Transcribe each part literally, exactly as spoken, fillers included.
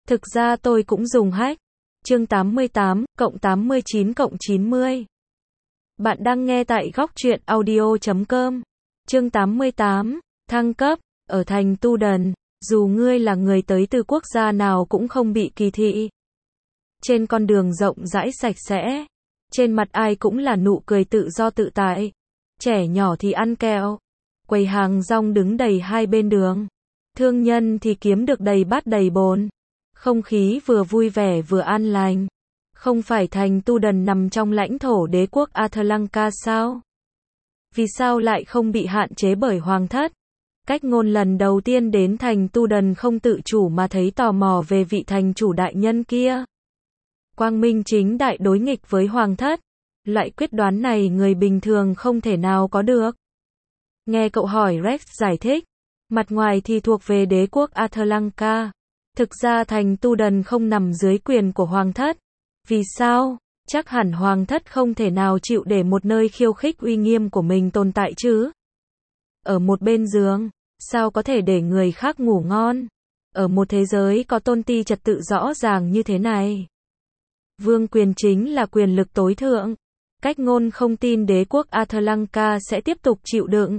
Thực ra tôi cũng dùng hack. Chương tám mươi tám, cộng tám mươi chín cộng chín mươi. Bạn đang nghe tại góc truyện audio chấm com. Chương tám mươi tám, thăng cấp. Ở thành Tu Đần, dù ngươi là người tới từ quốc gia nào cũng không bị kỳ thị. Trên con đường rộng rãi sạch sẽ, trên mặt ai cũng là nụ cười tự do tự tại. Trẻ nhỏ thì ăn kẹo, quầy hàng rong đứng đầy hai bên đường. Thương nhân thì kiếm được đầy bát đầy bồn. Không khí vừa vui vẻ vừa an lành. Không phải thành Tu Đần nằm trong lãnh thổ đế quốc Atlanka sao? Vì sao lại không bị hạn chế bởi hoàng thất? Cách ngôn lần đầu tiên đến thành Tu Đần không tự chủ mà thấy tò mò về vị thành chủ đại nhân kia. Quang minh chính đại đối nghịch với hoàng thất. Loại quyết đoán này người bình thường không thể nào có được. Nghe cậu hỏi Rex giải thích. Mặt ngoài thì thuộc về đế quốc Atlanka. Thực ra thành Tu Đần không nằm dưới quyền của hoàng thất. Vì sao? Chắc hẳn hoàng thất không thể nào chịu để một nơi khiêu khích uy nghiêm của mình tồn tại chứ. Ở một bên giường, sao có thể để người khác ngủ ngon? Ở một thế giới có tôn ti trật tự rõ ràng như thế này. Vương quyền chính là quyền lực tối thượng. Cách ngôn không tin đế quốc Atlanka sẽ tiếp tục chịu đựng.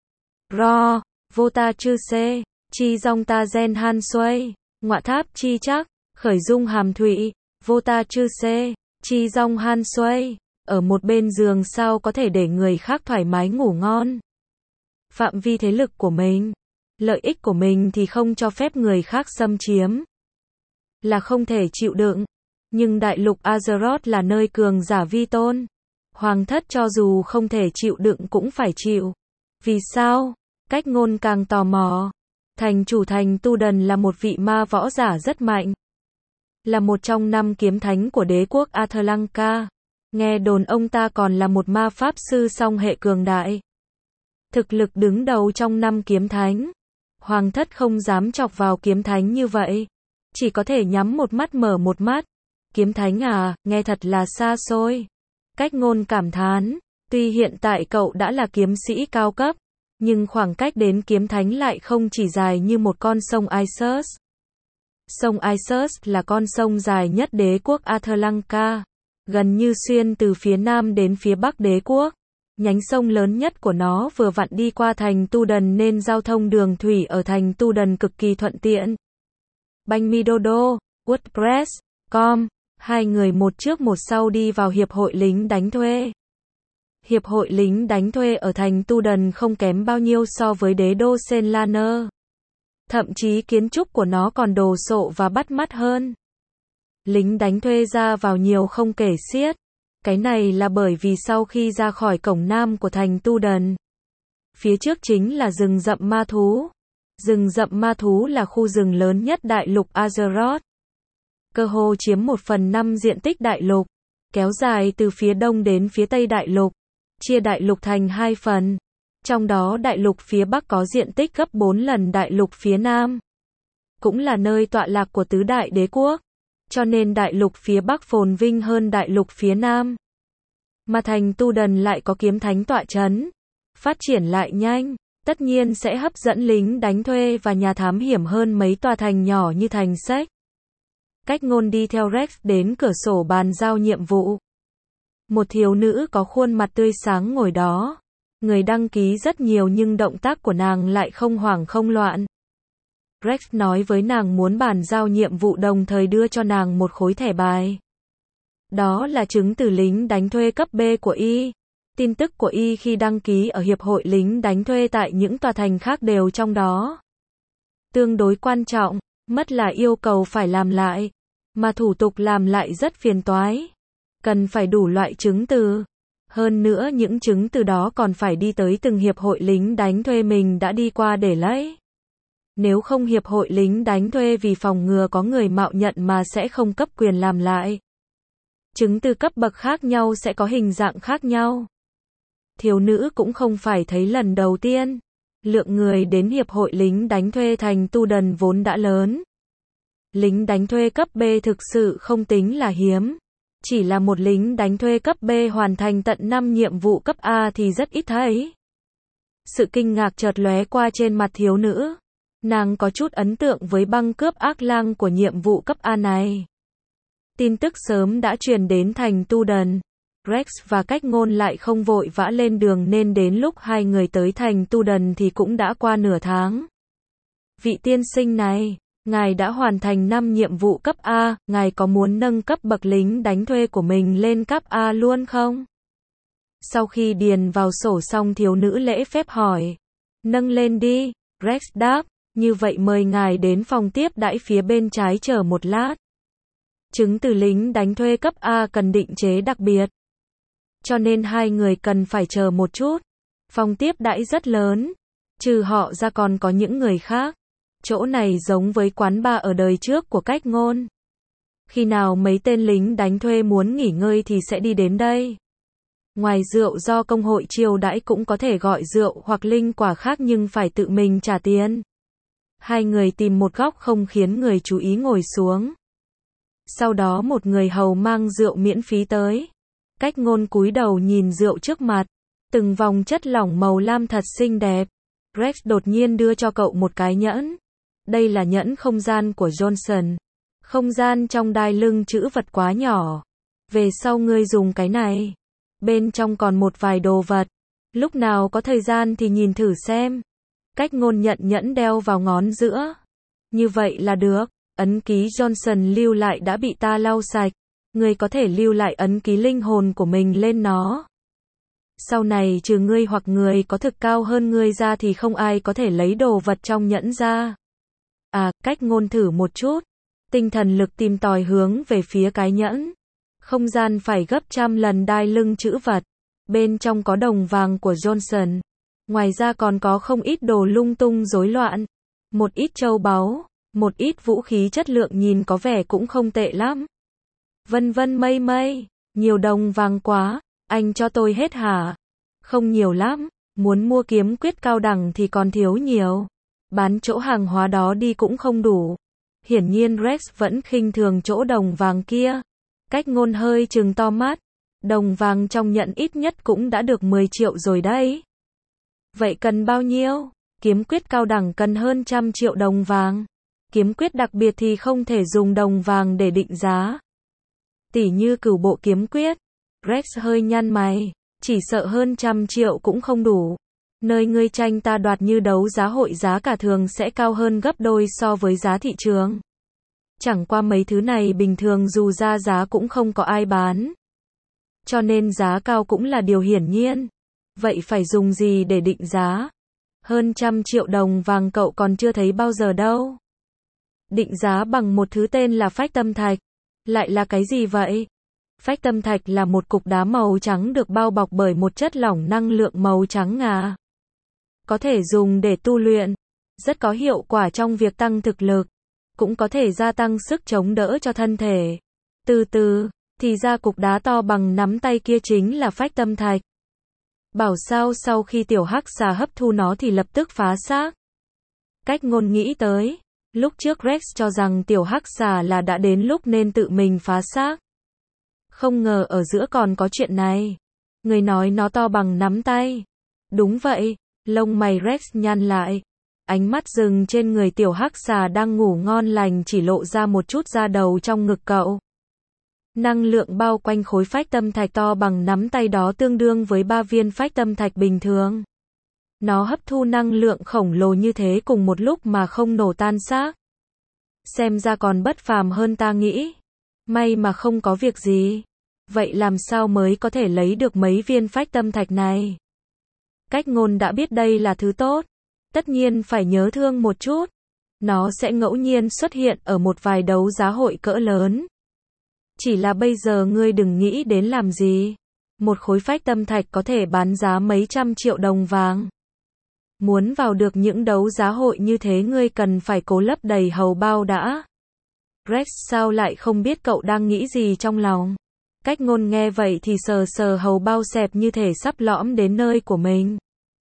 Ro, vô ta chư xê, chi dòng ta gen han xuây, ngọa tháp chi chắc, khởi dung hàm thụy, vô ta chư xê, chi dòng han xuây. Ở một bên giường sao có thể để người khác thoải mái ngủ ngon? Phạm vi thế lực của mình, lợi ích của mình thì không cho phép người khác xâm chiếm. Là không thể chịu đựng. Nhưng đại lục Azeroth là nơi cường giả vi tôn. Hoàng thất cho dù không thể chịu đựng cũng phải chịu. Vì sao? Cách ngôn càng tò mò. Thành chủ thành Tu Đần là một vị ma võ giả rất mạnh. Là một trong năm kiếm thánh của đế quốc Atlanka. Nghe đồn ông ta còn là một ma pháp sư song hệ cường đại. Thực lực đứng đầu trong năm kiếm thánh. Hoàng thất không dám chọc vào kiếm thánh như vậy. Chỉ có thể nhắm một mắt mở một mắt. Kiếm thánh à, nghe thật là xa xôi. Cách ngôn cảm thán. Tuy hiện tại cậu đã là kiếm sĩ cao cấp. Nhưng khoảng cách đến kiếm thánh lại không chỉ dài như một con sông Isus. Sông Isus là con sông dài nhất đế quốc Atlanka. Gần như xuyên từ phía nam đến phía bắc đế quốc. Nhánh sông lớn nhất của nó vừa vặn đi qua thành Tu Đần nên giao thông đường thủy ở thành Tu Đần cực kỳ thuận tiện. Banh mi đô đô, WordPress, com, hai người một trước một sau đi vào hiệp hội lính đánh thuê. Hiệp hội lính đánh thuê ở thành Tu Đần không kém bao nhiêu so với đế đô Senlaner. Thậm chí kiến trúc của nó còn đồ sộ và bắt mắt hơn. Lính đánh thuê ra vào nhiều không kể xiết. Cái này là bởi vì sau khi ra khỏi cổng nam của thành Tu Đần, phía trước chính là rừng rậm ma thú. Rừng rậm ma thú là khu rừng lớn nhất đại lục Azeroth. Cơ hồ chiếm một phần năm diện tích đại lục, kéo dài từ phía đông đến phía tây đại lục, chia đại lục thành hai phần. Trong đó đại lục phía bắc có diện tích gấp bốn lần đại lục phía nam. Cũng là nơi tọa lạc của tứ đại đế quốc. Cho nên đại lục phía bắc phồn vinh hơn đại lục phía nam. Mà thành Tu Đần lại có kiếm thánh tọa chấn. Phát triển lại nhanh, tất nhiên sẽ hấp dẫn lính đánh thuê và nhà thám hiểm hơn mấy tòa thành nhỏ như thành Sách. Cách ngôn đi theo Rex đến cửa sổ bàn giao nhiệm vụ. Một thiếu nữ có khuôn mặt tươi sáng ngồi đó. Người đăng ký rất nhiều nhưng động tác của nàng lại không hoảng không loạn. Rex nói với nàng muốn bàn giao nhiệm vụ đồng thời đưa cho nàng một khối thẻ bài. Đó là chứng từ lính đánh thuê cấp B của y. Tin tức của y khi đăng ký ở hiệp hội lính đánh thuê tại những tòa thành khác đều trong đó. Tương đối quan trọng, mất là yêu cầu phải làm lại. Mà thủ tục làm lại rất phiền toái. Cần phải đủ loại chứng từ. Hơn nữa những chứng từ đó còn phải đi tới từng hiệp hội lính đánh thuê mình đã đi qua để lấy. Nếu không hiệp hội lính đánh thuê vì phòng ngừa có người mạo nhận mà sẽ không cấp quyền làm lại. Chứng từ cấp bậc khác nhau sẽ có hình dạng khác nhau. Thiếu nữ cũng không phải thấy lần đầu tiên. Lượng người đến hiệp hội lính đánh thuê thành Tu Đần vốn đã lớn. Lính đánh thuê cấp B thực sự không tính là hiếm. Chỉ là một lính đánh thuê cấp B hoàn thành tận năm nhiệm vụ cấp A thì rất ít thấy. Sự kinh ngạc chợt lóe qua trên mặt thiếu nữ. Nàng có chút ấn tượng với băng cướp ác lang của nhiệm vụ cấp A này. Tin tức sớm đã truyền đến thành Tu Đần. Rex và Cách Ngôn lại không vội vã lên đường nên đến lúc hai người tới thành Tu Đần thì cũng đã qua nửa tháng. Vị tiên sinh này, ngài đã hoàn thành năm nhiệm vụ cấp A, ngài có muốn nâng cấp bậc lính đánh thuê của mình lên cấp A luôn không? Sau khi điền vào sổ xong thiếu nữ lễ phép hỏi. Nâng lên đi, Rex đáp, như vậy mời ngài đến phòng tiếp đãi phía bên trái chờ một lát. Chứng từ lính đánh thuê cấp A cần định chế đặc biệt. Cho nên hai người cần phải chờ một chút. Phòng tiếp đãi rất lớn. Trừ họ ra còn có những người khác. Chỗ này giống với quán bar ở đời trước của Cách Ngôn. Khi nào mấy tên lính đánh thuê muốn nghỉ ngơi thì sẽ đi đến đây. Ngoài rượu do công hội chiêu đãi cũng có thể gọi rượu hoặc linh quả khác nhưng phải tự mình trả tiền. Hai người tìm một góc không khiến người chú ý ngồi xuống. Sau đó một người hầu mang rượu miễn phí tới. Cách Ngôn cúi đầu nhìn rượu trước mặt. Từng vòng chất lỏng màu lam thật xinh đẹp. Rex đột nhiên đưa cho cậu một cái nhẫn. Đây là nhẫn không gian của Johnson. Không gian trong đai lưng chữ vật quá nhỏ. Về sau ngươi dùng cái này. Bên trong còn một vài đồ vật. Lúc nào có thời gian thì nhìn thử xem. Cách Ngôn nhận nhẫn đeo vào ngón giữa. Như vậy là được. Ấn ký Johnson lưu lại đã bị ta lau sạch. Ngươi có thể lưu lại ấn ký linh hồn của mình lên nó. Sau này trừ ngươi hoặc người có thực cao hơn ngươi ra thì không ai có thể lấy đồ vật trong nhẫn ra. À, Cách Ngôn thử một chút. Tinh thần lực tìm tòi hướng về phía cái nhẫn. Không gian phải gấp trăm lần đai lưng chữ vật. Bên trong có đồng vàng của Johnson. Ngoài ra còn có không ít đồ lung tung rối loạn. Một ít châu báu. Một ít vũ khí chất lượng nhìn có vẻ cũng không tệ lắm. Vân vân mây mây. Nhiều đồng vàng quá. Anh cho tôi hết hả? Không nhiều lắm. Muốn mua kiếm quyết cao đẳng thì còn thiếu nhiều. Bán chỗ hàng hóa đó đi cũng không đủ. Hiển nhiên Rex vẫn khinh thường chỗ đồng vàng kia. Cách Ngôn hơi trừng to mắt. Đồng vàng trong nhận ít nhất cũng đã được mười triệu rồi đấy. Vậy cần bao nhiêu? Kiếm quyết cao đẳng cần hơn trăm triệu đồng vàng. Kiếm quyết đặc biệt thì không thể dùng đồng vàng để định giá. Tỉ như cửu bộ kiếm quyết. Rex hơi nhăn mày. Chỉ sợ hơn trăm triệu cũng không đủ. Nơi ngươi tranh ta đoạt như đấu giá hội giá cả thường sẽ cao hơn gấp đôi so với giá thị trường. Chẳng qua mấy thứ này bình thường dù ra giá cũng không có ai bán. Cho nên giá cao cũng là điều hiển nhiên. Vậy phải dùng gì để định giá? Hơn trăm triệu đồng vàng cậu còn chưa thấy bao giờ đâu. Định giá bằng một thứ tên là phách tâm thạch. Lại là cái gì vậy? Phách tâm thạch là một cục đá màu trắng được bao bọc bởi một chất lỏng năng lượng màu trắng ngà. Có thể dùng để tu luyện. Rất có hiệu quả trong việc tăng thực lực. Cũng có thể gia tăng sức chống đỡ cho thân thể. Từ từ, thì ra cục đá to bằng nắm tay kia chính là phách tâm thạch. Bảo sao sau khi tiểu hắc xà hấp thu nó thì lập tức phá xác. Cách Ngôn nghĩ tới. Lúc trước Rex cho rằng tiểu hắc xà là đã đến lúc nên tự mình phá xác. Không ngờ ở giữa còn có chuyện này. Người nói nó to bằng nắm tay. Đúng vậy. Lông mày Rex nhăn lại. Ánh mắt dừng trên người tiểu hắc xà đang ngủ ngon lành chỉ lộ ra một chút da đầu trong ngực cậu. Năng lượng bao quanh khối phách tâm thạch to bằng nắm tay đó tương đương với ba viên phách tâm thạch bình thường. Nó hấp thu năng lượng khổng lồ như thế cùng một lúc mà không nổ tan xác. Xem ra còn bất phàm hơn ta nghĩ. May mà không có việc gì. Vậy làm sao mới có thể lấy được mấy viên phách tâm thạch này? Cách Ngôn đã biết đây là thứ tốt. Tất nhiên phải nhớ thương một chút. Nó sẽ ngẫu nhiên xuất hiện ở một vài đấu giá hội cỡ lớn. Chỉ là bây giờ ngươi đừng nghĩ đến làm gì. Một khối phách tâm thạch có thể bán giá mấy trăm triệu đồng vàng. Muốn vào được những đấu giá hội như thế ngươi cần phải cố lấp đầy hầu bao đã. Rex sao lại không biết cậu đang nghĩ gì trong lòng. Cách Ngôn nghe vậy thì sờ sờ hầu bao xẹp như thể sắp lõm đến nơi của mình.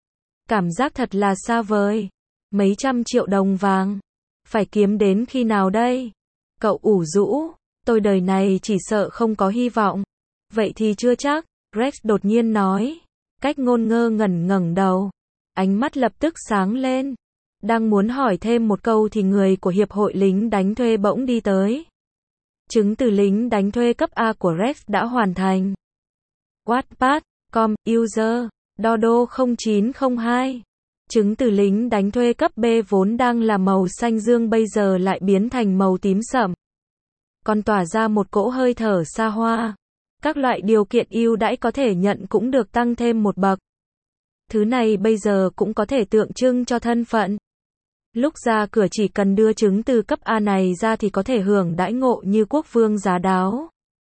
Cảm giác thật là xa vời. Mấy trăm triệu đồng vàng. Phải kiếm đến khi nào đây? Cậu ủ rũ. Tôi đời này chỉ sợ không có hy vọng. Vậy thì chưa chắc. Rex đột nhiên nói. Cách Ngôn ngơ ngẩn ngẩng đầu. Ánh mắt lập tức sáng lên. Đang muốn hỏi thêm một câu thì người của hiệp hội lính đánh thuê bỗng đi tới. Chứng từ lính đánh thuê cấp A của Rex đã hoàn thành. Wattpad chấm com, user, Dodo không chín không hai. Chứng từ lính đánh thuê cấp B vốn đang là màu xanh dương bây giờ lại biến thành màu tím sẫm. Còn tỏa ra một cỗ hơi thở xa hoa. Các loại điều kiện ưu đãi có thể nhận cũng được tăng thêm một bậc. Thứ này bây giờ cũng có thể tượng trưng cho thân phận. Lúc ra cửa chỉ cần đưa chứng từ cấp A này ra thì có thể hưởng đãi ngộ như quốc vương giá đáo.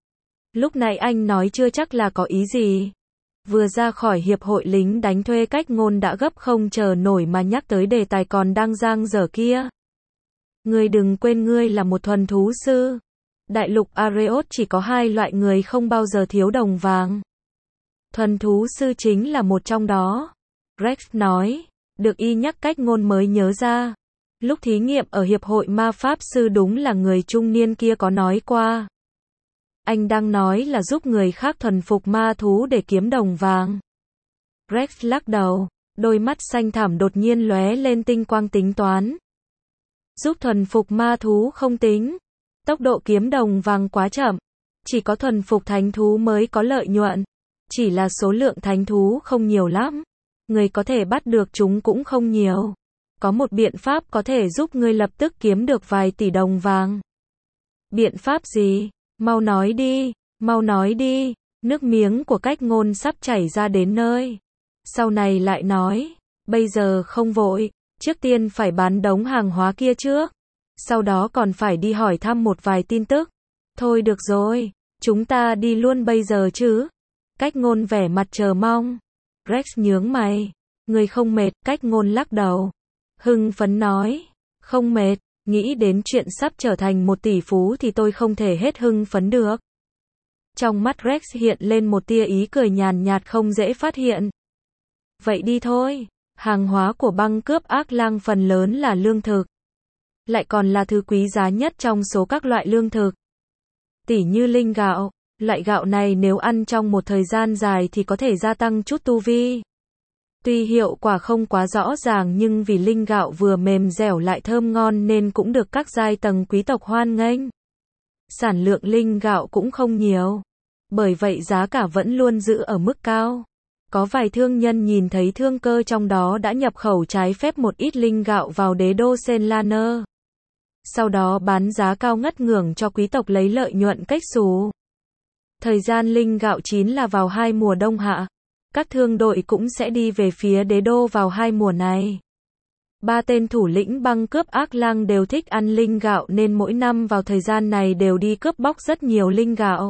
Lúc nãy anh nói chưa chắc là có ý gì. Vừa ra khỏi hiệp hội lính đánh thuê Cách Ngôn đã gấp không chờ nổi mà nhắc tới đề tài còn đang dang dở kia. Ngươi đừng quên ngươi là một thuần thú sư. Đại lục Areos chỉ có hai loại người không bao giờ thiếu đồng vàng. Thuần thú sư chính là một trong đó. Rex nói. Được y nhắc Cách Ngôn mới nhớ ra. Lúc thí nghiệm ở hiệp hội ma pháp sư đúng là người trung niên kia có nói qua. Anh đang nói là giúp người khác thuần phục ma thú để kiếm đồng vàng. Rex lắc đầu, đôi mắt xanh thẳm đột nhiên lóe lên tinh quang tính toán. Giúp thuần phục ma thú không tính. Tốc độ kiếm đồng vàng quá chậm. Chỉ có thuần phục thánh thú mới có lợi nhuận. Chỉ là số lượng thánh thú không nhiều lắm. Người có thể bắt được chúng cũng không nhiều. Có một biện pháp có thể giúp ngươi lập tức kiếm được vài tỷ đồng vàng. Biện pháp gì? Mau nói đi, mau nói đi. Nước miếng của Cách Ngôn sắp chảy ra đến nơi. Sau này lại nói, bây giờ không vội, trước tiên phải bán đống hàng hóa kia trước. Sau đó còn phải đi hỏi thăm một vài tin tức. Thôi được rồi, chúng ta đi luôn bây giờ chứ. Cách Ngôn vẻ mặt chờ mong. Rex nhướng mày. Người không mệt, Cách Ngôn lắc đầu. Hưng phấn nói. Không mệt, nghĩ đến chuyện sắp trở thành một tỷ phú thì tôi không thể hết hưng phấn được. Trong mắt Rex hiện lên một tia ý cười nhàn nhạt không dễ phát hiện. Vậy đi thôi. Hàng hóa của băng cướp ác lang phần lớn là lương thực. Lại còn là thứ quý giá nhất trong số các loại lương thực. Tỉ như linh gạo. Loại gạo này nếu ăn trong một thời gian dài thì có thể gia tăng chút tu vi. Tuy hiệu quả không quá rõ ràng nhưng vì linh gạo vừa mềm dẻo lại thơm ngon nên cũng được các giai tầng quý tộc hoan nghênh. Sản lượng linh gạo cũng không nhiều. Bởi vậy giá cả vẫn luôn giữ ở mức cao. Có vài thương nhân nhìn thấy thương cơ trong đó đã nhập khẩu trái phép một ít linh gạo vào đế đô Senlaner. Sau đó bán giá cao ngất ngưởng cho quý tộc lấy lợi nhuận cách xù. Thời gian linh gạo chín là vào hai mùa đông hạ. Các thương đội cũng sẽ đi về phía đế đô vào hai mùa này. Ba tên thủ lĩnh băng cướp ác lang đều thích ăn linh gạo nên mỗi năm vào thời gian này đều đi cướp bóc rất nhiều linh gạo.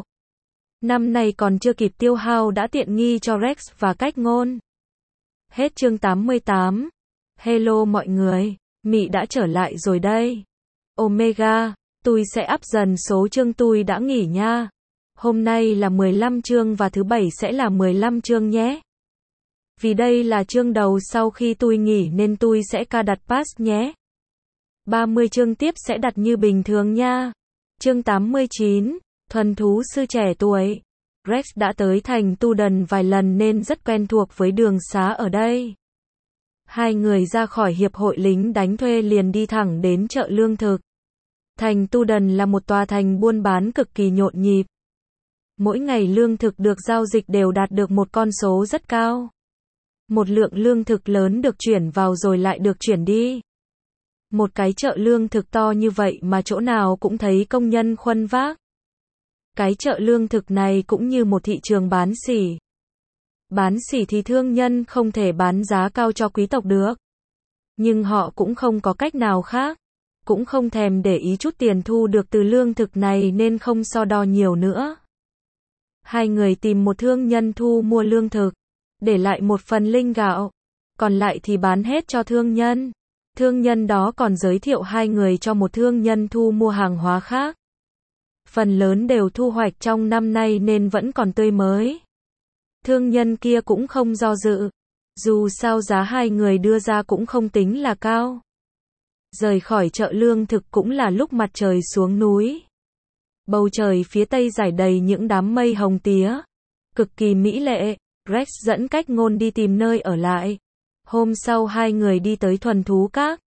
Năm nay còn chưa kịp tiêu hao đã tiện nghi cho Rex và Cách Ngôn. Hết chương tám mươi tám. Hello mọi người, Mị đã trở lại rồi đây. Omega, tôi sẽ up dần số chương tôi đã nghỉ nha. Hôm nay là mười lăm chương và thứ bảy sẽ là mười lăm chương nhé. Vì đây là chương đầu sau khi tôi nghỉ nên tôi sẽ ca đặt pass nhé. ba mươi chương tiếp sẽ đặt như bình thường nha. Chương tám mươi chín, thuần thú sư trẻ tuổi. Rex đã tới thành Tu Đần vài lần nên rất quen thuộc với đường xá ở đây. Hai người ra khỏi hiệp hội lính đánh thuê liền đi thẳng đến chợ lương thực. Thành Tu Đần là một tòa thành buôn bán cực kỳ nhộn nhịp. Mỗi ngày lương thực được giao dịch đều đạt được một con số rất cao. Một lượng lương thực lớn được chuyển vào rồi lại được chuyển đi. Một cái chợ lương thực to như vậy mà chỗ nào cũng thấy công nhân khuân vác. Cái chợ lương thực này cũng như một thị trường bán sỉ. Bán sỉ thì thương nhân không thể bán giá cao cho quý tộc được. Nhưng họ cũng không có cách nào khác. Cũng không thèm để ý chút tiền thu được từ lương thực này nên không so đo nhiều nữa. Hai người tìm một thương nhân thu mua lương thực, để lại một phần linh gạo, còn lại thì bán hết cho thương nhân. Thương nhân đó còn giới thiệu hai người cho một thương nhân thu mua hàng hóa khác. Phần lớn đều thu hoạch trong năm nay nên vẫn còn tươi mới. Thương nhân kia cũng không do dự, dù sao giá hai người đưa ra cũng không tính là cao. Rời khỏi chợ lương thực cũng là lúc mặt trời xuống núi. Bầu trời phía tây rải đầy những đám mây hồng tía, cực kỳ mỹ lệ. Rex dẫn Cách Ngôn đi tìm nơi ở lại. Hôm sau hai người đi tới thuần thú các.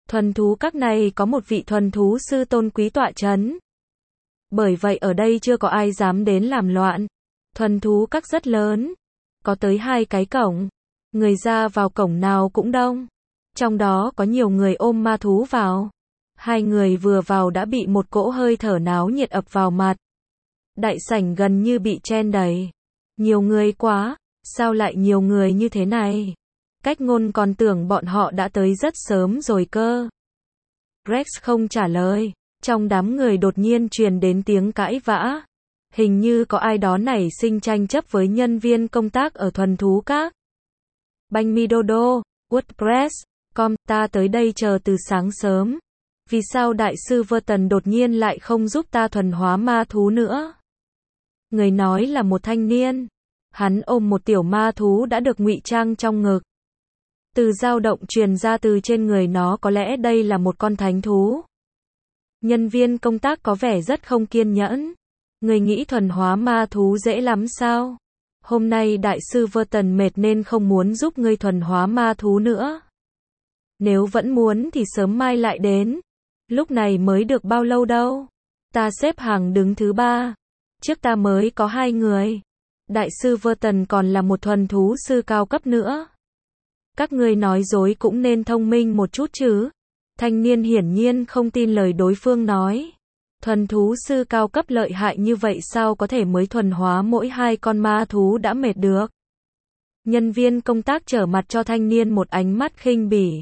Thuần thú các này có một vị thuần thú sư tôn quý tọa chấn. Bởi vậy ở đây chưa có ai dám đến làm loạn. Thuần thú các rất lớn. Có tới hai cái cổng. Người ra vào cổng nào cũng đông. Trong đó có nhiều người ôm ma thú vào. Hai người vừa vào đã bị một cỗ hơi thở náo nhiệt ập vào mặt. Đại sảnh gần như bị chen đầy. Nhiều người quá, sao lại nhiều người như thế này? Cách ngôn còn tưởng bọn họ đã tới rất sớm rồi cơ. Rex không trả lời. Trong đám người đột nhiên truyền đến tiếng cãi vã. Hình như có ai đó nảy sinh tranh chấp với nhân viên công tác ở thuần thú các. Banh mi dodo, WordPress, com, ta tới đây chờ từ sáng sớm. Vì sao đại sư Verton đột nhiên lại không giúp ta thuần hóa ma thú nữa? Người nói là một thanh niên. Hắn ôm một tiểu ma thú đã được ngụy trang trong ngực. Từ dao động truyền ra từ trên người nó, có lẽ đây là một con thánh thú. Nhân viên công tác có vẻ rất không kiên nhẫn. Người nghĩ thuần hóa ma thú dễ lắm sao? Hôm nay đại sư Verton mệt nên không muốn giúp ngươi thuần hóa ma thú nữa. Nếu vẫn muốn thì sớm mai lại đến. Lúc này mới được bao lâu đâu. Ta xếp hàng đứng thứ ba. Trước ta mới có hai người. Đại sư Verton còn là một thuần thú sư cao cấp nữa. Các ngươi nói dối cũng nên thông minh một chút chứ. Thanh niên hiển nhiên không tin lời đối phương nói. Thuần thú sư cao cấp lợi hại như vậy sao có thể mới thuần hóa mỗi hai con ma thú đã mệt được. Nhân viên công tác trở mặt cho thanh niên một ánh mắt khinh bỉ.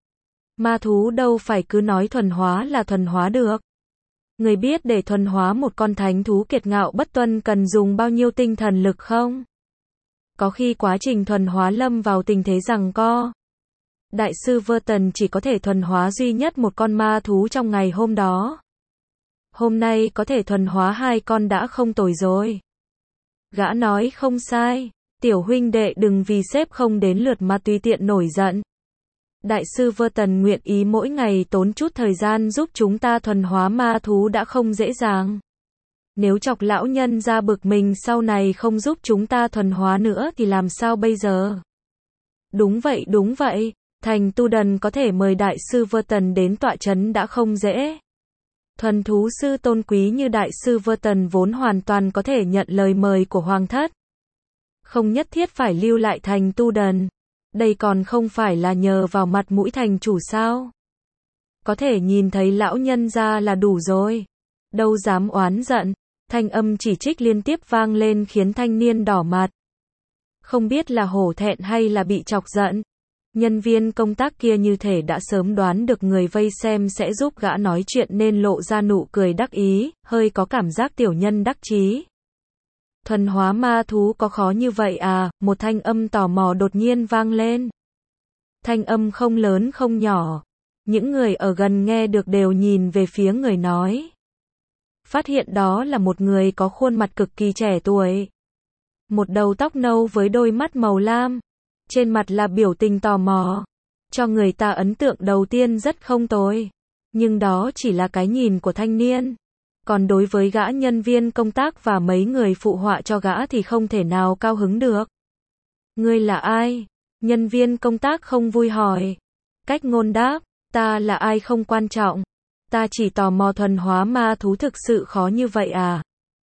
Ma thú đâu phải cứ nói thuần hóa là thuần hóa được. Người biết để thuần hóa một con thánh thú kiệt ngạo bất tuân cần dùng bao nhiêu tinh thần lực không? Có khi quá trình thuần hóa lâm vào tình thế giằng co. Đại sư Verton chỉ có thể thuần hóa duy nhất một con ma thú trong ngày hôm đó. Hôm nay có thể thuần hóa hai con đã không tồi rồi. Gã nói không sai. Tiểu huynh đệ đừng vì sếp không đến lượt mà tùy tiện nổi giận. Đại sư Verton nguyện ý mỗi ngày tốn chút thời gian giúp chúng ta thuần hóa ma thú đã không dễ dàng. Nếu chọc lão nhân ra bực mình sau này không giúp chúng ta thuần hóa nữa thì làm sao bây giờ? Đúng vậy đúng vậy. Thành Tu Đần có thể mời đại sư Verton đến tọa chấn đã không dễ. Thuần thú sư tôn quý như đại sư Verton vốn hoàn toàn có thể nhận lời mời của hoàng thất. Không nhất thiết phải lưu lại Thành Tu Đần. Đây còn không phải là nhờ vào mặt mũi thành chủ sao? Có thể nhìn thấy lão nhân ra là đủ rồi. Đâu dám oán giận. Thanh âm chỉ trích liên tiếp vang lên khiến thanh niên đỏ mặt. Không biết là hổ thẹn hay là bị chọc giận. Nhân viên công tác kia như thể đã sớm đoán được người vây xem sẽ giúp gã nói chuyện nên lộ ra nụ cười đắc ý, hơi có cảm giác tiểu nhân đắc chí. Thuần hóa ma thú có khó như vậy à? Một thanh âm tò mò đột nhiên vang lên. Thanh âm không lớn không nhỏ. Những người ở gần nghe được đều nhìn về phía người nói. Phát hiện đó là một người có khuôn mặt cực kỳ trẻ tuổi. Một đầu tóc nâu với đôi mắt màu lam. Trên mặt là biểu tình tò mò. Cho người ta ấn tượng đầu tiên rất không tồi. Nhưng đó chỉ là cái nhìn của thanh niên. Còn đối với gã nhân viên công tác và mấy người phụ họa cho gã thì không thể nào cao hứng được. Ngươi là ai? Nhân viên công tác không vui hỏi. Cách ngôn đáp, ta là ai không quan trọng. Ta chỉ tò mò thuần hóa ma thú thực sự khó như vậy à?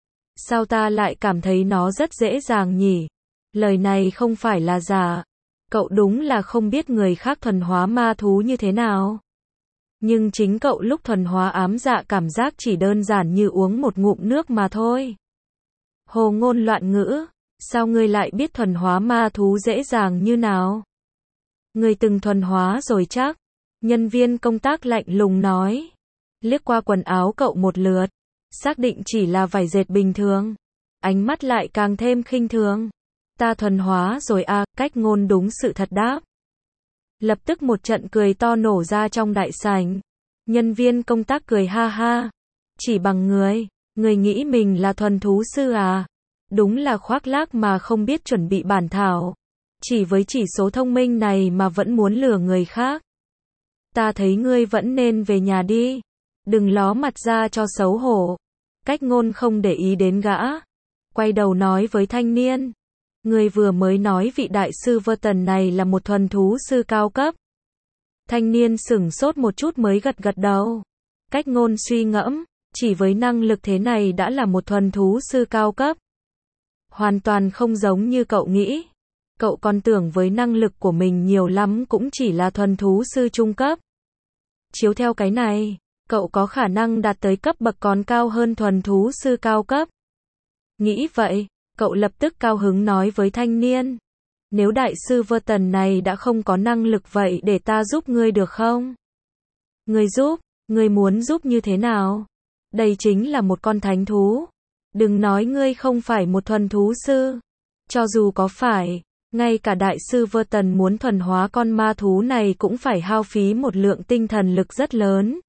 Sao ta lại cảm thấy nó rất dễ dàng nhỉ? Lời này không phải là giả. Cậu đúng là không biết người khác thuần hóa ma thú như thế nào. Nhưng chính cậu lúc thuần hóa ám dạ cảm giác chỉ đơn giản như uống một ngụm nước mà thôi. Hồ ngôn loạn ngữ, sao ngươi lại biết thuần hóa ma thú dễ dàng như nào? Ngươi từng thuần hóa rồi chắc. Nhân viên công tác lạnh lùng nói. Liếc qua quần áo cậu một lượt, xác định chỉ là vải dệt bình thường. Ánh mắt lại càng thêm khinh thường. Ta thuần hóa rồi à, cách ngôn đúng sự thật đáp. Lập tức một trận cười to nổ ra trong đại sảnh. Nhân viên công tác cười ha ha. Chỉ bằng người, người nghĩ mình là thuần thú sư à? Đúng là khoác lác mà không biết chuẩn bị bản thảo. Chỉ với chỉ số thông minh này mà vẫn muốn lừa người khác. Ta thấy ngươi vẫn nên về nhà đi. Đừng ló mặt ra cho xấu hổ. Cách ngôn không để ý đến gã. Quay đầu nói với thanh niên. Người vừa mới nói vị đại sư Verton này là một thuần thú sư cao cấp. Thanh niên sửng sốt một chút mới gật gật đầu. Cách ngôn suy ngẫm, chỉ với năng lực thế này đã là một thuần thú sư cao cấp. Hoàn toàn không giống như cậu nghĩ. Cậu còn tưởng với năng lực của mình nhiều lắm cũng chỉ là thuần thú sư trung cấp. Chiếu theo cái này, cậu có khả năng đạt tới cấp bậc còn cao hơn thuần thú sư cao cấp. Nghĩ vậy, cậu lập tức cao hứng nói với thanh niên. Nếu đại sư Verton này đã không có năng lực vậy để ta giúp ngươi được không? Ngươi giúp, ngươi muốn giúp như thế nào? Đây chính là một con thánh thú. Đừng nói ngươi không phải một thuần thú sư. Cho dù có phải, ngay cả đại sư Verton muốn thuần hóa con ma thú này cũng phải hao phí một lượng tinh thần lực rất lớn.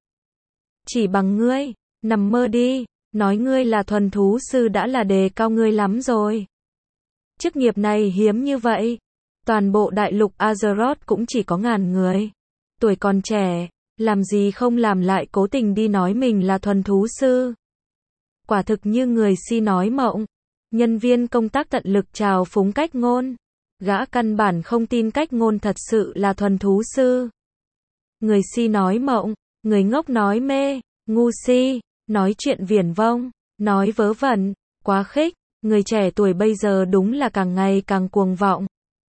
Chỉ bằng ngươi, nằm mơ đi, nói ngươi là thuần thú sư đã là đề cao ngươi lắm rồi. Chức nghiệp này hiếm như vậy. Toàn bộ đại lục Azeroth cũng chỉ có ngàn người. Tuổi còn trẻ, làm gì không làm lại cố tình đi nói mình là thuần thú sư. Quả thực như người si nói mộng. Nhân viên công tác tận lực chào phúng cách ngôn. Gã căn bản không tin cách ngôn thật sự là thuần thú sư. Người si nói mộng, người ngốc nói mê, ngu si, nói chuyện viển vông, nói vớ vẩn, quá khích. Người trẻ tuổi bây giờ đúng là càng ngày càng cuồng vọng.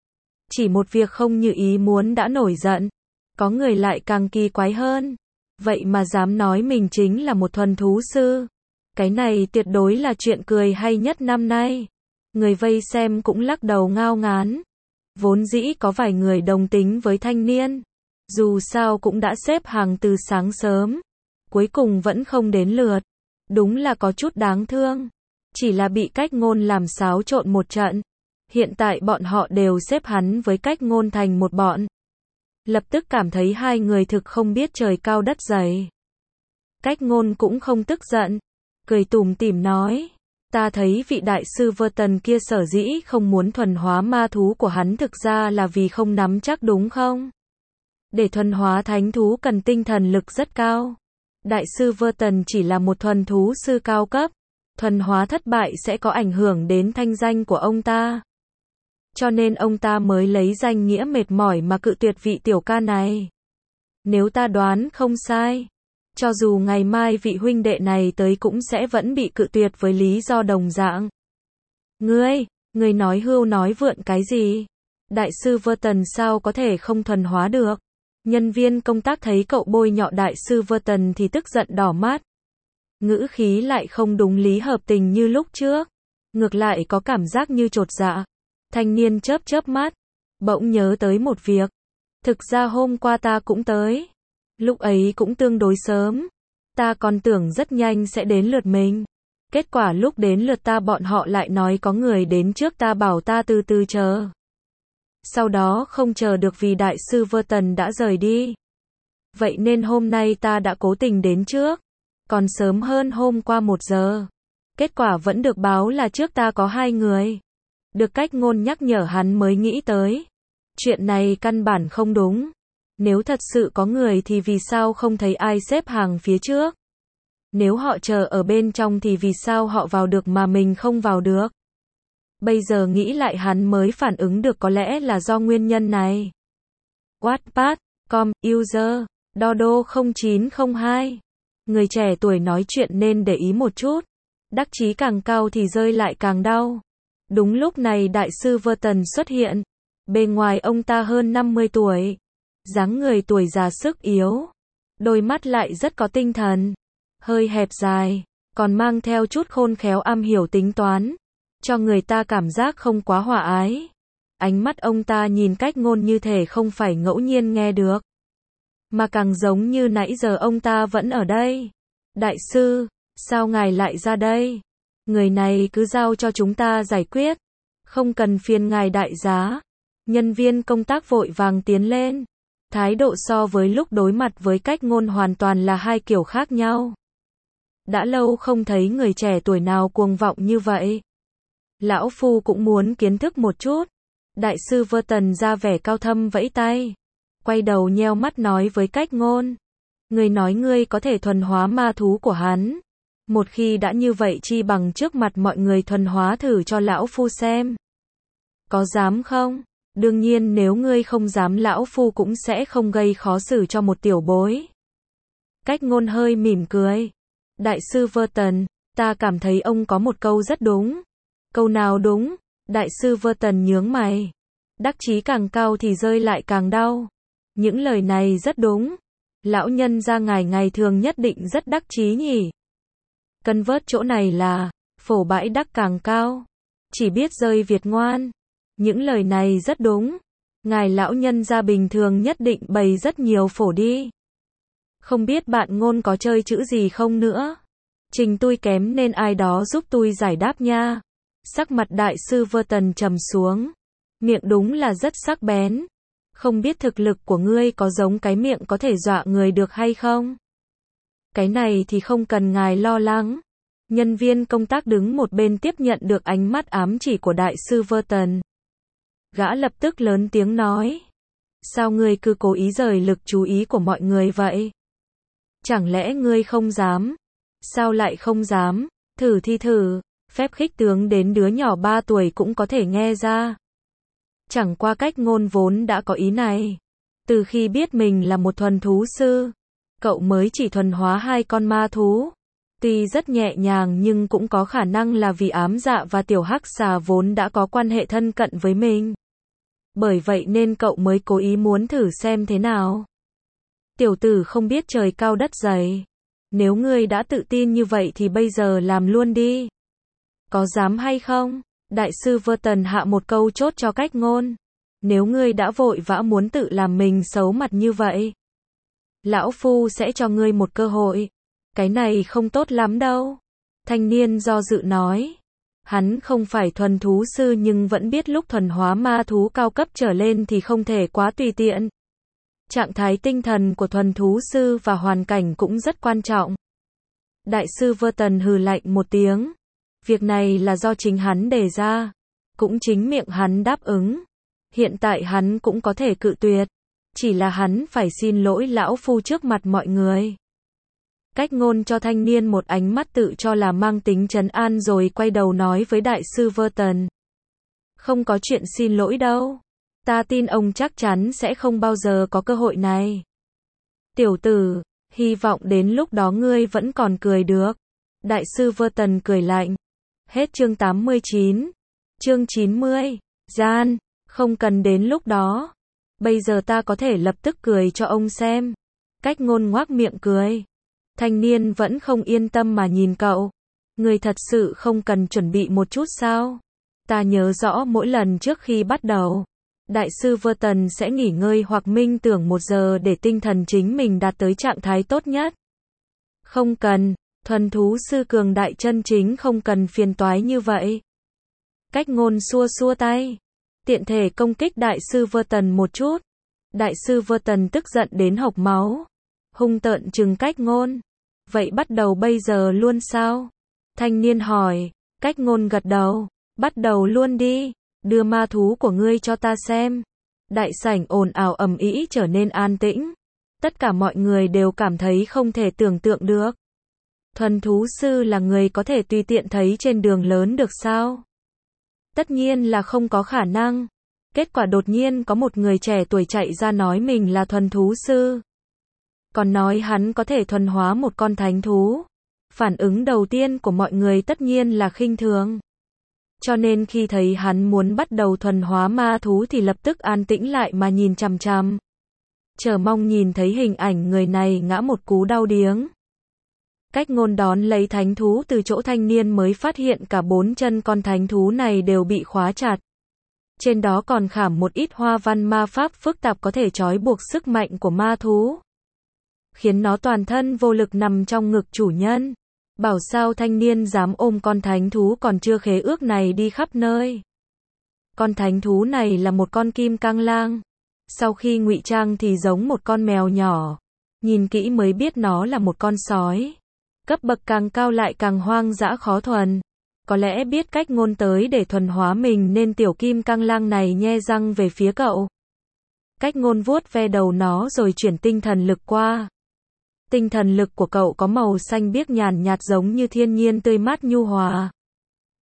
Chỉ một việc không như ý muốn đã nổi giận. Có người lại càng kỳ quái hơn. Vậy mà dám nói mình chính là một thuần thú sư. Cái này tuyệt đối là chuyện cười hay nhất năm nay. Người vây xem cũng lắc đầu ngao ngán. Vốn dĩ có vài người đồng tính với thanh niên. Dù sao cũng đã xếp hàng từ sáng sớm. Cuối cùng vẫn không đến lượt. Đúng là có chút đáng thương. Chỉ là bị cách ngôn làm xáo trộn một trận. Hiện tại bọn họ đều xếp hắn với cách ngôn thành một bọn. Lập tức cảm thấy hai người thực không biết trời cao đất dày. Cách ngôn cũng không tức giận. Cười tủm tỉm nói. Ta thấy vị đại sư Verton kia sở dĩ không muốn thuần hóa ma thú của hắn thực ra là vì không nắm chắc đúng không? Để thuần hóa thánh thú cần tinh thần lực rất cao. Đại sư Verton chỉ là một thuần thú sư cao cấp. Thuần hóa thất bại sẽ có ảnh hưởng đến thanh danh của ông ta. Cho nên ông ta mới lấy danh nghĩa mệt mỏi mà cự tuyệt vị tiểu ca này. Nếu ta đoán không sai, cho dù ngày mai vị huynh đệ này tới cũng sẽ vẫn bị cự tuyệt với lý do đồng dạng. Ngươi, ngươi nói hưu nói vượn cái gì? Đại sư Verton sao có thể không thuần hóa được? Nhân viên công tác thấy cậu bôi nhọ đại sư Verton thì tức giận đỏ mắt. Ngữ khí lại không đúng lý hợp tình như lúc trước. Ngược lại có cảm giác như chột dạ. Thanh niên chớp chớp mắt. Bỗng nhớ tới một việc. Thực ra hôm qua ta cũng tới. Lúc ấy cũng tương đối sớm. Ta còn tưởng rất nhanh sẽ đến lượt mình. Kết quả lúc đến lượt ta bọn họ lại nói có người đến trước ta bảo ta từ từ chờ. Sau đó không chờ được vì đại sư Verton đã rời đi. Vậy nên hôm nay ta đã cố tình đến trước. Còn sớm hơn hôm qua một giờ. Kết quả vẫn được báo là trước ta có hai người. Được cách ngôn nhắc nhở hắn mới nghĩ tới. Chuyện này căn bản không đúng. Nếu thật sự có người thì vì sao không thấy ai xếp hàng phía trước? Nếu họ chờ ở bên trong thì vì sao họ vào được mà mình không vào được? Bây giờ nghĩ lại hắn mới phản ứng được có lẽ là do nguyên nhân này. Wattpad, com, user, dodo không chín không hai. Người trẻ tuổi nói chuyện nên để ý một chút. Đắc chí càng cao thì rơi lại càng đau. Đúng lúc này đại sư Verton xuất hiện. Bề ngoài ông ta hơn năm mươi tuổi. Dáng người tuổi già sức yếu. Đôi mắt lại rất có tinh thần. Hơi hẹp dài. Còn mang theo chút khôn khéo am hiểu tính toán. Cho người ta cảm giác không quá hòa ái. Ánh mắt ông ta nhìn cách ngôn như thể không phải ngẫu nhiên nghe được. Mà càng giống như nãy giờ ông ta vẫn ở đây. Đại sư, sao ngài lại ra đây? Người này cứ giao cho chúng ta giải quyết. Không cần phiền ngài đại giá. Nhân viên công tác vội vàng tiến lên. Thái độ so với lúc đối mặt với cách ngôn hoàn toàn là hai kiểu khác nhau. Đã lâu không thấy người trẻ tuổi nào cuồng vọng như vậy. Lão Phu cũng muốn kiến thức một chút. Đại sư Verton ra vẻ cao thâm vẫy tay. Quay đầu nheo mắt nói với cách ngôn. Ngươi nói ngươi có thể thuần hóa ma thú của hắn. Một khi đã như vậy chi bằng trước mặt mọi người thuần hóa thử cho lão Phu xem. Có dám không? Đương nhiên nếu ngươi không dám lão phu cũng sẽ không gây khó xử cho một tiểu bối. Cách ngôn hơi mỉm cười. Đại sư Verton, ta cảm thấy ông có một câu rất đúng. Câu nào đúng? Đại sư Verton nhướng mày. Đắc chí càng cao thì rơi lại càng đau. Những lời này rất đúng. Lão nhân gia ngài ngày thường nhất định rất đắc chí nhỉ. Cân vớt chỗ này là, phổ bãi đắc càng cao. Chỉ biết rơi Việt ngoan. Những lời này rất đúng. Ngài lão nhân gia bình thường nhất định bày rất nhiều phổ đi. Không biết bạn ngôn có chơi chữ gì không nữa. Trình tôi kém nên ai đó giúp tôi giải đáp nha. Sắc mặt đại sư Verton trầm xuống. Miệng đúng là rất sắc bén. Không biết thực lực của ngươi có giống cái miệng có thể dọa người được hay không? Cái này thì không cần ngài lo lắng. Nhân viên công tác đứng một bên tiếp nhận được ánh mắt ám chỉ của đại sư Verton. Gã lập tức lớn tiếng nói. Sao ngươi cứ cố ý rời lực chú ý của mọi người vậy? Chẳng lẽ ngươi không dám? Sao lại không dám? Thử thi thử. Phép khích tướng đến đứa nhỏ ba tuổi cũng có thể nghe ra. Chẳng qua cách ngôn vốn đã có ý này. Từ khi biết mình là một thuần thú sư, cậu mới chỉ thuần hóa hai con ma thú. Tuy rất nhẹ nhàng nhưng cũng có khả năng là vì ám dạ và tiểu hắc xà vốn đã có quan hệ thân cận với mình. Bởi vậy nên cậu mới cố ý muốn thử xem thế nào. Tiểu tử không biết trời cao đất dày. Nếu ngươi đã tự tin như vậy thì bây giờ làm luôn đi. Có dám hay không? Đại sư Verton hạ một câu chốt cho cách ngôn. Nếu ngươi đã vội vã muốn tự làm mình xấu mặt như vậy, lão phu sẽ cho ngươi một cơ hội. Cái này không tốt lắm đâu. Thanh niên do dự nói. Hắn không phải thuần thú sư nhưng vẫn biết lúc thuần hóa ma thú cao cấp trở lên thì không thể quá tùy tiện. Trạng thái tinh thần của thuần thú sư và hoàn cảnh cũng rất quan trọng. Đại sư Verton hừ lạnh một tiếng. Việc này là do chính hắn đề ra. Cũng chính miệng hắn đáp ứng. Hiện tại hắn cũng có thể cự tuyệt. Chỉ là hắn phải xin lỗi lão phu trước mặt mọi người. Cách ngôn cho thanh niên một ánh mắt tự cho là mang tính trấn an rồi quay đầu nói với đại sư Verton. Không có chuyện xin lỗi đâu. Ta tin ông chắc chắn sẽ không bao giờ có cơ hội này. Tiểu tử, hy vọng đến lúc đó ngươi vẫn còn cười được. Đại sư Verton cười lạnh. Hết chương tám mươi chín. Chương chín mươi. Gian, không cần đến lúc đó. Bây giờ ta có thể lập tức cười cho ông xem. Cách ngôn ngoác miệng cười. Thanh niên vẫn không yên tâm mà nhìn cậu. Người thật sự không cần chuẩn bị một chút sao? Ta nhớ rõ mỗi lần trước khi bắt đầu, đại sư Verton sẽ nghỉ ngơi hoặc minh tưởng một giờ để tinh thần chính mình đạt tới trạng thái tốt nhất. Không cần, thuần thú sư cường đại chân chính không cần phiền toái như vậy. Cách ngôn xua xua tay. Tiện thể công kích đại sư Verton một chút. Đại sư Verton tức giận đến hộc máu. Hung tợn trừng cách ngôn. Vậy bắt đầu bây giờ luôn sao? Thanh niên hỏi. Cách ngôn gật đầu. Bắt đầu luôn đi. Đưa ma thú của ngươi cho ta xem. Đại sảnh ồn ào ầm ĩ trở nên an tĩnh. Tất cả mọi người đều cảm thấy không thể tưởng tượng được. Thuần thú sư là người có thể tùy tiện thấy trên đường lớn được sao? Tất nhiên là không có khả năng. Kết quả đột nhiên có một người trẻ tuổi chạy ra nói mình là thuần thú sư. Còn nói hắn có thể thuần hóa một con thánh thú. Phản ứng đầu tiên của mọi người tất nhiên là khinh thường. Cho nên khi thấy hắn muốn bắt đầu thuần hóa ma thú thì lập tức an tĩnh lại mà nhìn chằm chằm. Chờ mong nhìn thấy hình ảnh người này ngã một cú đau điếng. Cách ngôn đón lấy thánh thú từ chỗ thanh niên mới phát hiện cả bốn chân con thánh thú này đều bị khóa chặt. Trên đó còn khảm một ít hoa văn ma pháp phức tạp có thể trói buộc sức mạnh của ma thú. Khiến nó toàn thân vô lực nằm trong ngực chủ nhân. Bảo sao thanh niên dám ôm con thánh thú còn chưa khế ước này đi khắp nơi. Con thánh thú này là một con kim cang lang. Sau khi ngụy trang thì giống một con mèo nhỏ. Nhìn kỹ mới biết nó là một con sói. Cấp bậc càng cao lại càng hoang dã khó thuần. Có lẽ biết cách ngôn tới để thuần hóa mình nên tiểu kim cang lang này nhe răng về phía cậu. Cách ngôn vuốt ve đầu nó rồi chuyển tinh thần lực qua. Tinh thần lực của cậu có màu xanh biếc nhàn nhạt giống như thiên nhiên tươi mát nhu hòa.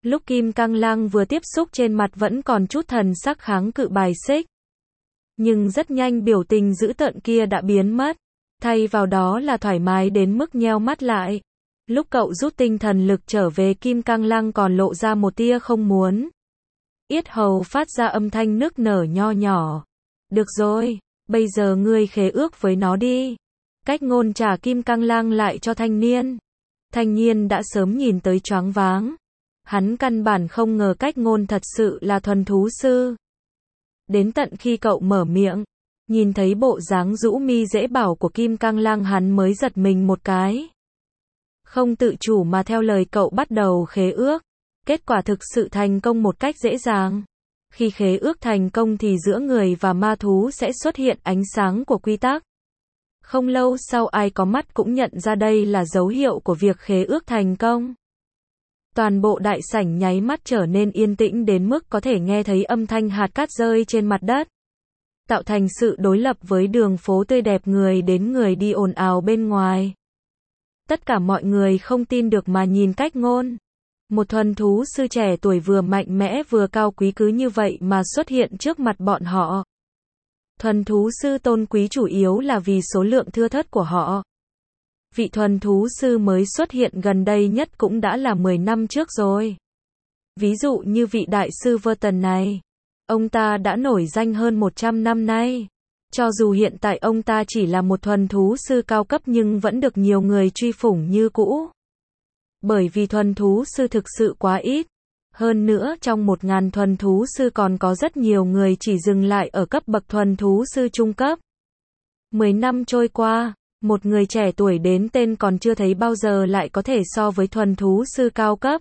Lúc Kim Cang Lăng vừa tiếp xúc trên mặt vẫn còn chút thần sắc kháng cự bài xích. Nhưng rất nhanh biểu tình dữ tợn kia đã biến mất. Thay vào đó là thoải mái đến mức nheo mắt lại. Lúc cậu rút tinh thần lực trở về, Kim Cang Lăng còn lộ ra một tia không muốn. Yết hầu phát ra âm thanh nức nở nho nhỏ. Được rồi, bây giờ ngươi khế ước với nó đi. Cách Ngôn trả Kim Cang Lăng lại cho thanh niên. Thanh niên đã sớm nhìn tới choáng váng. Hắn căn bản không ngờ Cách Ngôn thật sự là thuần thú sư. Đến tận khi cậu mở miệng, nhìn thấy bộ dáng rũ mi dễ bảo của Kim Cang Lăng, hắn mới giật mình một cái. Không tự chủ mà theo lời cậu bắt đầu khế ước. Kết quả thực sự thành công một cách dễ dàng. Khi khế ước thành công thì giữa người và ma thú sẽ xuất hiện ánh sáng của quy tắc. Không lâu sau, ai có mắt cũng nhận ra đây là dấu hiệu của việc khế ước thành công. Toàn bộ đại sảnh nháy mắt trở nên yên tĩnh đến mức có thể nghe thấy âm thanh hạt cát rơi trên mặt đất, tạo thành sự đối lập với đường phố tươi đẹp người đến người đi ồn ào bên ngoài. Tất cả mọi người không tin được mà nhìn Cách Ngôn. Một thuần thú sư trẻ tuổi vừa mạnh mẽ vừa cao quý cứ như vậy mà xuất hiện trước mặt bọn họ. Thuần thú sư tôn quý chủ yếu là vì số lượng thưa thớt của họ. Vị thuần thú sư mới xuất hiện gần đây nhất cũng đã là mười năm trước rồi. Ví dụ như vị đại sư Verton này. Ông ta đã nổi danh hơn một trăm năm nay. Cho dù hiện tại ông ta chỉ là một thuần thú sư cao cấp nhưng vẫn được nhiều người truy phủng như cũ. Bởi vì thuần thú sư thực sự quá ít. Hơn nữa trong một ngàn thuần thú sư còn có rất nhiều người chỉ dừng lại ở cấp bậc thuần thú sư trung cấp. Mười năm trôi qua, một người trẻ tuổi đến tên còn chưa thấy bao giờ lại có thể so với thuần thú sư cao cấp.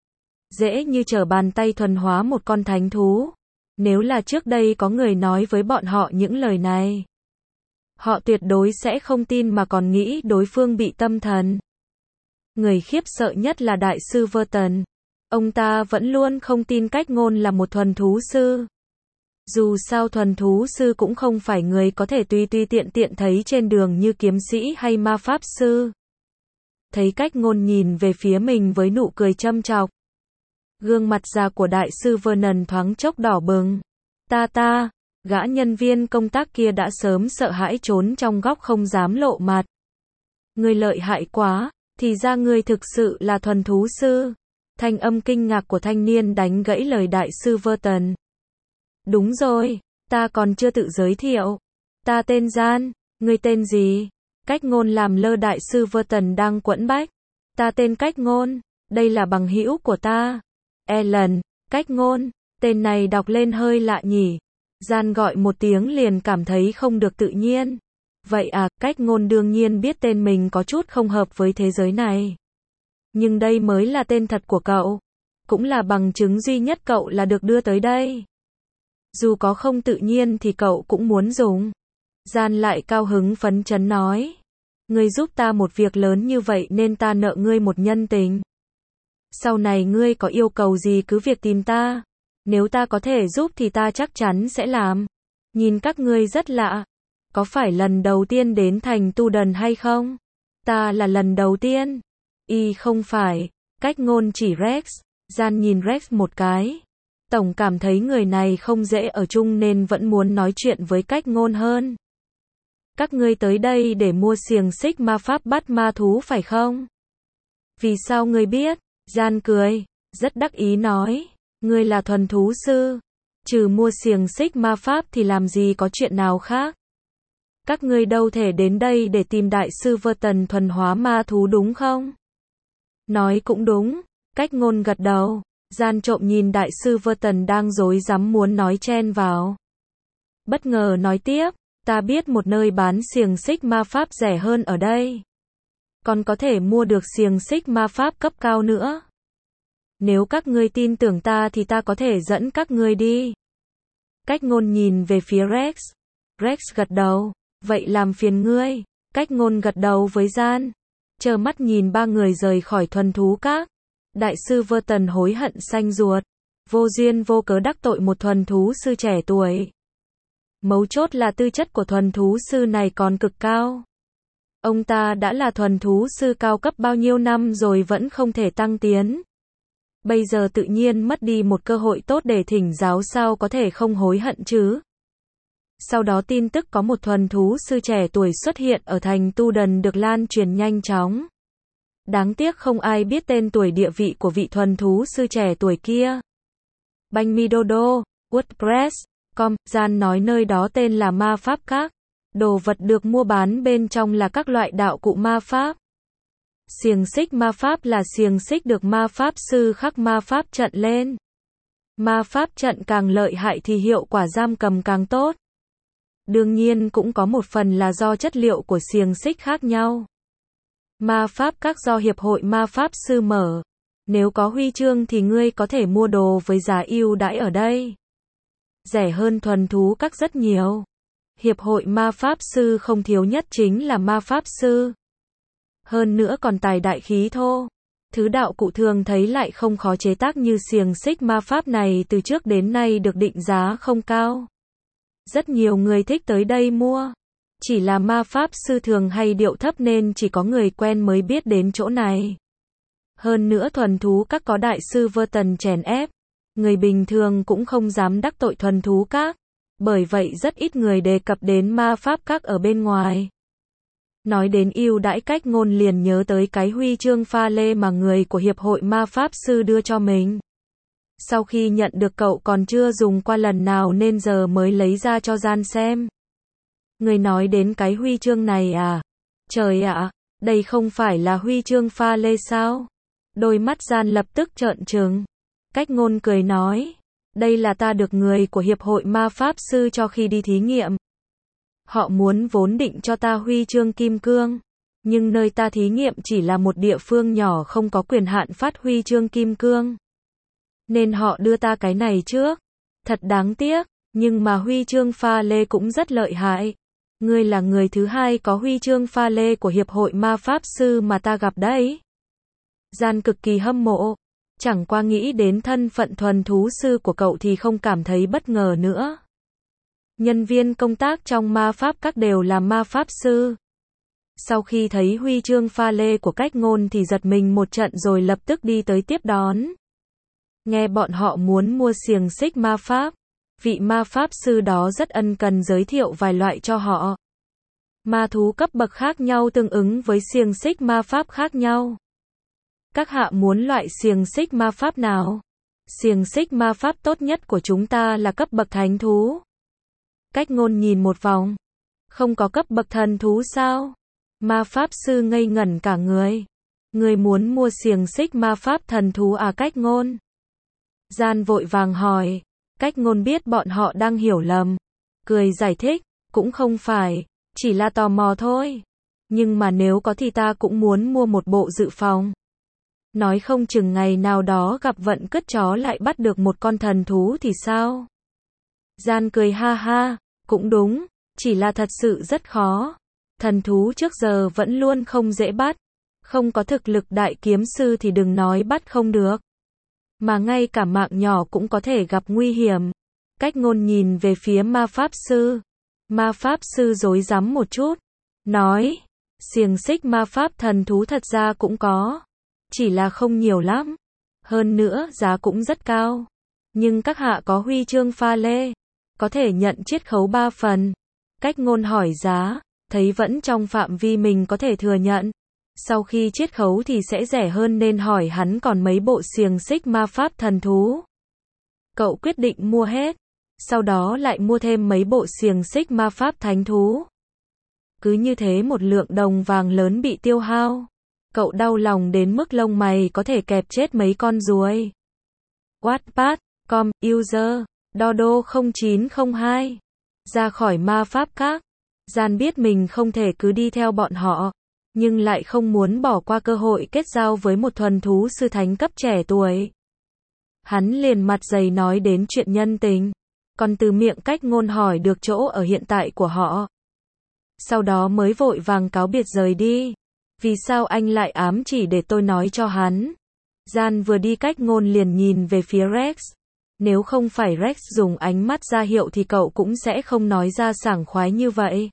Dễ như trở bàn tay thuần hóa một con thánh thú. Nếu là trước đây có người nói với bọn họ những lời này, họ tuyệt đối sẽ không tin mà còn nghĩ đối phương bị tâm thần. Người khiếp sợ nhất là đại sư Verton. Ông ta vẫn luôn không tin Cách Ngôn là một thuần thú sư. Dù sao thuần thú sư cũng không phải người có thể tùy tùy tiện tiện thấy trên đường như kiếm sĩ hay ma pháp sư. Thấy Cách Ngôn nhìn về phía mình với nụ cười châm chọc. Gương mặt già của đại sư Vernon thoáng chốc đỏ bừng. Ta ta, gã nhân viên công tác kia đã sớm sợ hãi trốn trong góc không dám lộ mặt. Ngươi lợi hại quá, thì ra ngươi thực sự là thuần thú sư. Thanh âm kinh ngạc của thanh niên đánh gãy lời đại sư Verton. Đúng rồi, ta còn chưa tự giới thiệu. Ta tên Gian, ngươi tên gì? Cách Ngôn làm lơ đại sư Verton đang quẫn bách. Ta tên Cách Ngôn, đây là bằng hữu của ta. Ellen, Cách Ngôn, tên này đọc lên hơi lạ nhỉ. Gian gọi một tiếng liền cảm thấy không được tự nhiên. Vậy à, Cách Ngôn đương nhiên biết tên mình có chút không hợp với thế giới này. Nhưng đây mới là tên thật của cậu. Cũng là bằng chứng duy nhất cậu là được đưa tới đây. Dù có không tự nhiên thì cậu cũng muốn dùng. Gian lại cao hứng phấn chấn nói. Ngươi giúp ta một việc lớn như vậy nên ta nợ ngươi một nhân tình. Sau này ngươi có yêu cầu gì cứ việc tìm ta. Nếu ta có thể giúp thì ta chắc chắn sẽ làm. Nhìn các ngươi rất lạ. Có phải lần đầu tiên đến thành Tu Đần hay không? Ta là lần đầu tiên. Y không phải. Cách Ngôn chỉ Rex. Gian nhìn Rex một cái. Tổng cảm thấy người này không dễ ở chung nên vẫn muốn nói chuyện với Cách Ngôn hơn. Các ngươi tới đây để mua xiềng xích ma pháp bắt ma thú phải không? Vì sao ngươi biết? Gian cười, rất đắc ý nói. Ngươi là thuần thú sư. Trừ mua xiềng xích ma pháp thì làm gì có chuyện nào khác? Các ngươi đâu thể đến đây để tìm đại sư Verton thuần hóa ma thú đúng không? Nói cũng đúng. Cách Ngôn gật đầu. Gian trộm nhìn đại sư Verton đang rối rắm muốn nói chen vào. Bất ngờ nói tiếp, ta biết một nơi bán xiềng xích ma pháp rẻ hơn ở đây. Còn có thể mua được xiềng xích ma pháp cấp cao nữa. Nếu các ngươi tin tưởng ta thì ta có thể dẫn các ngươi đi. Cách Ngôn nhìn về phía Rex. Rex gật đầu, vậy làm phiền ngươi. Cách Ngôn gật đầu với Gian. Chờ mắt nhìn ba người rời khỏi thuần thú các. Đại sư Verton hối hận xanh ruột. Vô duyên vô cớ đắc tội một thuần thú sư trẻ tuổi. Mấu chốt là tư chất của thuần thú sư này còn cực cao. Ông ta đã là thuần thú sư cao cấp bao nhiêu năm rồi vẫn không thể tăng tiến. Bây giờ tự nhiên mất đi một cơ hội tốt để thỉnh giáo sao có thể không hối hận chứ. Sau đó tin tức có một thuần thú sư trẻ tuổi xuất hiện ở thành Tu Đần được lan truyền nhanh chóng. Đáng tiếc không ai biết tên tuổi địa vị của vị thuần thú sư trẻ tuổi kia. Banh mi đô đô, WordPress, com, Gian nói nơi đó tên là ma pháp các. Đồ vật được mua bán bên trong là các loại đạo cụ ma pháp. Xiềng xích ma pháp là xiềng xích được ma pháp sư khắc ma pháp trận lên. Ma pháp trận càng lợi hại thì hiệu quả giam cầm càng tốt. Đương nhiên cũng có một phần là do chất liệu của xiềng xích khác nhau. Ma pháp các do Hiệp hội Ma pháp sư mở. Nếu có huy chương thì ngươi có thể mua đồ với giá ưu đãi ở đây. Rẻ hơn thuần thú các rất nhiều. Hiệp hội Ma pháp sư không thiếu nhất chính là ma pháp sư. Hơn nữa còn tài đại khí thô. Thứ đạo cụ thường thấy lại không khó chế tác như xiềng xích ma pháp này từ trước đến nay được định giá không cao. Rất nhiều người thích tới đây mua. Chỉ là ma pháp sư thường hay điệu thấp nên chỉ có người quen mới biết đến chỗ này. Hơn nữa thuần thú các có đại sư Verton chèn ép. Người bình thường cũng không dám đắc tội thuần thú các. Bởi vậy rất ít người đề cập đến ma pháp các ở bên ngoài. Nói đến ưu đãi cách ngôn liền nhớ tới cái huy chương pha lê mà người của Hiệp hội Ma pháp sư đưa cho mình. Sau khi nhận được cậu còn chưa dùng qua lần nào nên giờ mới lấy ra cho Gian xem. Người nói đến cái huy chương này à? Trời ạ, đây không phải là huy chương pha lê sao? Đôi mắt Gian lập tức trợn trừng. Cách ngôn cười nói, đây là ta được người của Hiệp hội Ma pháp sư cho khi đi thí nghiệm. Họ muốn vốn định cho ta huy chương kim cương. Nhưng nơi ta thí nghiệm chỉ là một địa phương nhỏ không có quyền hạn phát huy chương kim cương. Nên họ đưa ta cái này trước. Thật đáng tiếc, nhưng mà huy chương pha lê cũng rất lợi hại. Ngươi là người thứ hai có huy chương pha lê của Hiệp hội Ma pháp sư mà ta gặp đấy. Gian cực kỳ hâm mộ. Chẳng qua nghĩ đến thân phận thuần thú sư của cậu thì không cảm thấy bất ngờ nữa. Nhân viên công tác trong ma pháp các đều là ma pháp sư. Sau khi thấy huy chương pha lê của cách ngôn thì giật mình một trận rồi lập tức đi tới tiếp đón. Nghe bọn họ muốn mua xiềng xích ma pháp. Vị ma pháp sư đó rất ân cần giới thiệu vài loại cho họ. Ma thú cấp bậc khác nhau tương ứng với xiềng xích ma pháp khác nhau. Các hạ muốn loại xiềng xích ma pháp nào? Xiềng xích ma pháp tốt nhất của chúng ta là cấp bậc thánh thú. Cách ngôn nhìn một vòng. Không có cấp bậc thần thú sao? Ma pháp sư ngây ngẩn cả người. Người muốn mua xiềng xích ma pháp thần thú à? Cách ngôn. Gian vội vàng hỏi. Cách ngôn biết bọn họ đang hiểu lầm. Cười giải thích. Cũng không phải. Chỉ là tò mò thôi. Nhưng mà nếu có thì ta cũng muốn mua một bộ dự phòng. Nói không chừng ngày nào đó gặp vận cứt chó lại bắt được một con thần thú thì sao? Gian cười ha ha. Cũng đúng. Chỉ là thật sự rất khó. Thần thú trước giờ vẫn luôn không dễ bắt. Không có thực lực đại kiếm sư thì đừng nói bắt không được. Mà ngay cả mạng nhỏ cũng có thể gặp nguy hiểm. Cách ngôn nhìn về phía ma pháp sư. Ma pháp sư rối rắm một chút. Nói. Xiềng xích ma pháp thần thú thật ra cũng có. Chỉ là không nhiều lắm. Hơn nữa giá cũng rất cao. Nhưng các hạ có huy chương pha lê. Có thể nhận chiết khấu ba phần. Cách ngôn hỏi giá. Thấy vẫn trong phạm vi mình có thể thừa nhận. Sau khi chiết khấu thì sẽ rẻ hơn nên hỏi hắn còn mấy bộ xiềng xích ma pháp thần thú. Cậu quyết định mua hết. Sau đó lại mua thêm mấy bộ xiềng xích ma pháp thánh thú. Cứ như thế một lượng đồng vàng lớn bị tiêu hao. Cậu đau lòng đến mức lông mày có thể kẹp chết mấy con ruồi. Wattpad, com, user, dodo không chín không hai. Ra khỏi ma pháp các. Gian biết mình không thể cứ đi theo bọn họ. Nhưng lại không muốn bỏ qua cơ hội kết giao với một thuần thú sư thánh cấp trẻ tuổi. Hắn liền mặt dày nói đến chuyện nhân tình. Còn từ miệng cách ngôn hỏi được chỗ ở hiện tại của họ. Sau đó mới vội vàng cáo biệt rời đi. Vì sao anh lại ám chỉ để tôi nói cho hắn? Gian vừa đi cách ngôn liền nhìn về phía Rex. Nếu không phải Rex dùng ánh mắt ra hiệu thì cậu cũng sẽ không nói ra sảng khoái như vậy.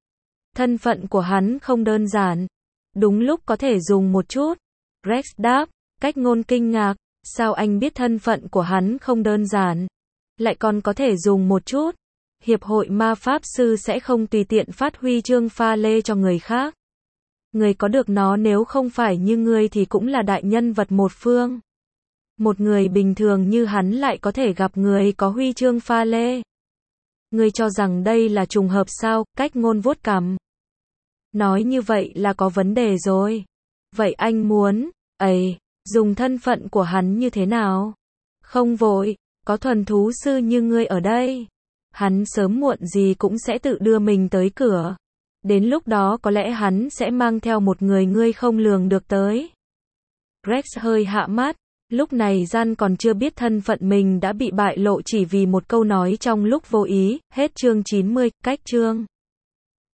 Thân phận của hắn không đơn giản. Đúng lúc có thể dùng một chút. Rex đáp. Cách ngôn kinh ngạc. Sao anh biết thân phận của hắn không đơn giản? Lại còn có thể dùng một chút. Hiệp hội ma pháp sư sẽ không tùy tiện phát huy chương pha lê cho người khác. Người có được nó nếu không phải như ngươi thì cũng là đại nhân vật một phương. Một người bình thường như hắn lại có thể gặp người có huy chương pha lê. Ngươi cho rằng đây là trùng hợp sao? Cách ngôn vuốt cằm. Nói như vậy là có vấn đề rồi. Vậy anh muốn, ấy, dùng thân phận của hắn như thế nào? Không vội, có thuần thú sư như ngươi ở đây. Hắn sớm muộn gì cũng sẽ tự đưa mình tới cửa. Đến lúc đó có lẽ hắn sẽ mang theo một người ngươi không lường được tới. Rex hơi hạ mắt. Lúc này Gian còn chưa biết thân phận mình đã bị bại lộ chỉ vì một câu nói trong lúc vô ý. Hết chương chín mươi, cách chương.